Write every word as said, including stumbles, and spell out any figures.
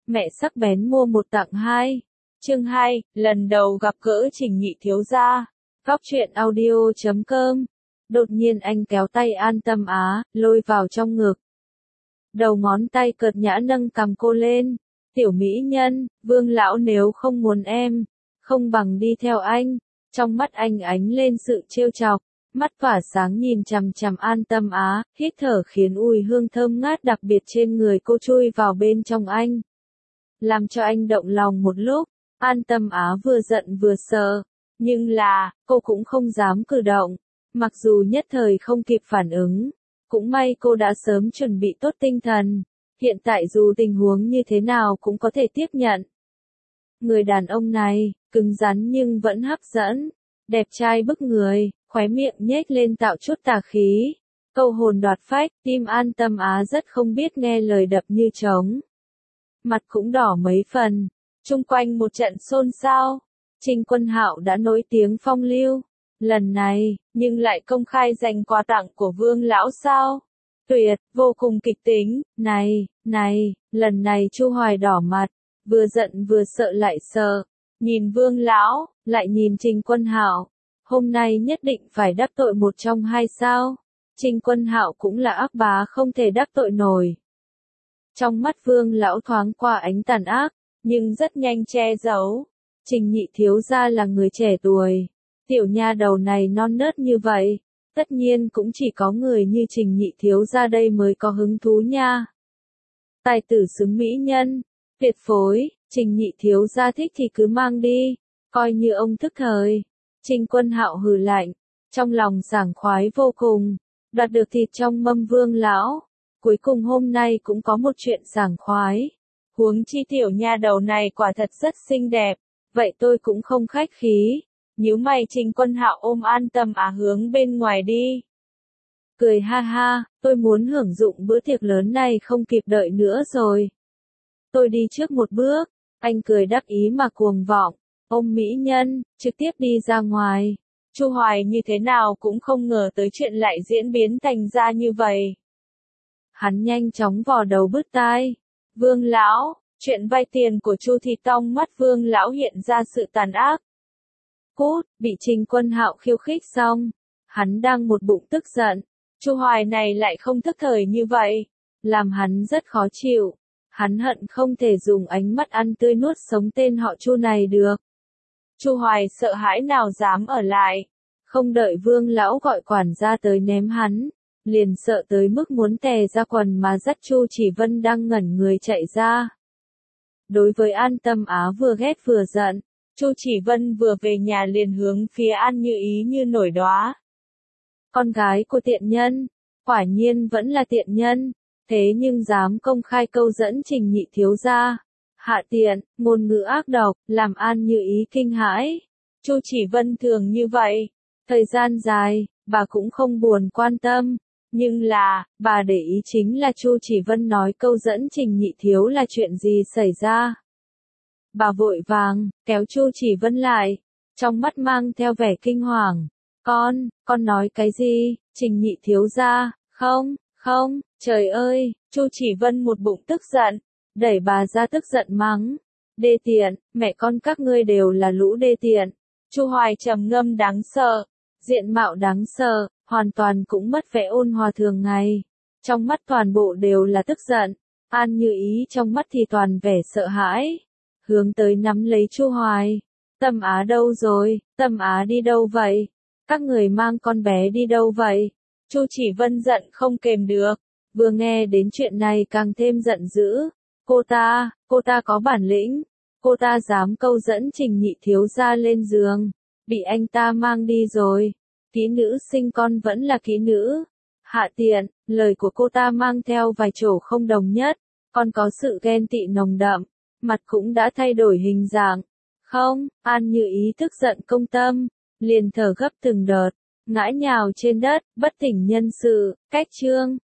mẹ sắc bén mua một tặng hai. Chương hai, lần đầu gặp gỡ Trình Nhị thiếu gia. Góc truyện audio chấm com. Đột nhiên anh kéo tay An Tâm Á, lôi vào trong ngực. Đầu ngón tay cợt nhã nâng cằm cô lên. Tiểu mỹ nhân, Vương lão nếu không muốn em, không bằng đi theo anh. Trong mắt anh ánh lên sự trêu chọc, mắt tỏa sáng nhìn chằm chằm An Tâm Á, hít thở khiến mùi hương thơm ngát đặc biệt trên người cô chui vào bên trong anh. Làm cho anh động lòng một lúc, An Tâm Á vừa giận vừa sợ, nhưng là, cô cũng không dám cử động, mặc dù nhất thời không kịp phản ứng, cũng may cô đã sớm chuẩn bị tốt tinh thần, hiện tại dù tình huống như thế nào cũng có thể tiếp nhận. Người đàn ông này, cứng rắn nhưng vẫn hấp dẫn, đẹp trai bức người, khóe miệng nhếch lên tạo chút tà khí, câu hồn đoạt phách, tim An Tâm Á rất không biết nghe lời đập như trống. Mặt cũng đỏ mấy phần, chung quanh một trận xôn xao, Trình Quân Hạo đã nổi tiếng phong lưu, lần này, nhưng lại công khai giành quà tặng của Vương lão sao? Tuyệt, vô cùng kịch tính, này, này, lần này Chu Hoài đỏ mặt, vừa giận vừa sợ lại sợ, nhìn Vương lão, lại nhìn Trình Quân Hạo, hôm nay nhất định phải đắc tội một trong hai sao? Trình Quân Hạo cũng là ác bá không thể đắc tội nổi. Trong mắt Vương lão thoáng qua ánh tàn ác, nhưng rất nhanh che giấu. Trình Nhị thiếu gia là người trẻ tuổi, tiểu nha đầu này non nớt như vậy, tất nhiên cũng chỉ có người như Trình Nhị thiếu gia đây mới có hứng thú nha. Tài tử xứng mỹ nhân, tuyệt phối, Trình Nhị thiếu gia thích thì cứ mang đi, coi như ông thức thời. Trình Quân Hạo hừ lạnh, trong lòng sảng khoái vô cùng, đoạt được thịt trong mâm Vương lão. Cuối cùng hôm nay cũng có một chuyện sảng khoái. Huống chi tiểu nha đầu này quả thật rất xinh đẹp, vậy tôi cũng không khách khí. Nhíu mày Trình Quân Hạo ôm An Tâm Á hướng bên ngoài đi. Cười ha ha, tôi muốn hưởng dụng bữa tiệc lớn này không kịp đợi nữa rồi. Tôi đi trước một bước, anh cười đắc ý mà cuồng vọng, ôm mỹ nhân, trực tiếp đi ra ngoài. Chu Hoài như thế nào cũng không ngờ tới chuyện lại diễn biến thành ra như vậy. Hắn nhanh chóng vò đầu bứt tai. Vương lão, chuyện vay tiền của Chu Thị Tông mắt Vương lão hiện ra sự tàn ác. Cút, bị Trình Quân Hạo khiêu khích xong, hắn đang một bụng tức giận, Chu Hoài này lại không thức thời như vậy, làm hắn rất khó chịu. Hắn hận không thể dùng ánh mắt ăn tươi nuốt sống tên họ Chu này được. Chu Hoài sợ hãi nào dám ở lại, không đợi Vương lão gọi quản gia tới ném hắn, liền sợ tới mức muốn tè ra quần mà dắt Chu Chỉ Vân đang ngẩn người chạy ra. Đối với An Tâm Á vừa ghét vừa giận, Chu Chỉ Vân vừa về nhà liền hướng phía An Như Ý như nổi đóa. Con gái của tiện nhân, quả nhiên vẫn là tiện nhân, thế nhưng dám công khai câu dẫn Trình Nhị thiếu gia. Hạ tiện, ngôn ngữ ác độc, làm An Như Ý kinh hãi. Chu Chỉ Vân thường như vậy, thời gian dài, bà cũng không buồn quan tâm. Nhưng là, bà để ý chính là Chu Chỉ Vân nói câu dẫn Trình Nhị thiếu là chuyện gì xảy ra. Bà vội vàng, kéo Chu Chỉ Vân lại, trong mắt mang theo vẻ kinh hoàng. Con, con nói cái gì, Trình Nhị thiếu gia, không, không, trời ơi, Chu Chỉ Vân một bụng tức giận, đẩy bà ra tức giận mắng. Đê tiện, mẹ con các ngươi đều là lũ đê tiện. Chu Hoài trầm ngâm đáng sợ, diện mạo đáng sợ, hoàn toàn cũng mất vẻ ôn hòa thường ngày. Trong mắt toàn bộ đều là tức giận, An Như Ý trong mắt thì toàn vẻ sợ hãi. Hướng tới nắm lấy Chu Hoài. Tâm Á đâu rồi, Tâm Á đi đâu vậy? Các người mang con bé đi đâu vậy? Chu Chỉ Vân giận không kềm được, vừa nghe đến chuyện này càng thêm giận dữ. Cô ta, cô ta có bản lĩnh, cô ta dám câu dẫn Trình Nhị thiếu gia lên giường, bị anh ta mang đi rồi. Kỹ nữ sinh con vẫn là kỹ nữ. Hạ tiện, lời của cô ta mang theo vài chỗ không đồng nhất, còn có sự ghen tị nồng đậm, mặt cũng đã thay đổi hình dạng. Không, An Như Ý tức giận công tâm, liền thở gấp từng đợt, ngã nhào trên đất, bất tỉnh nhân sự. Cách chương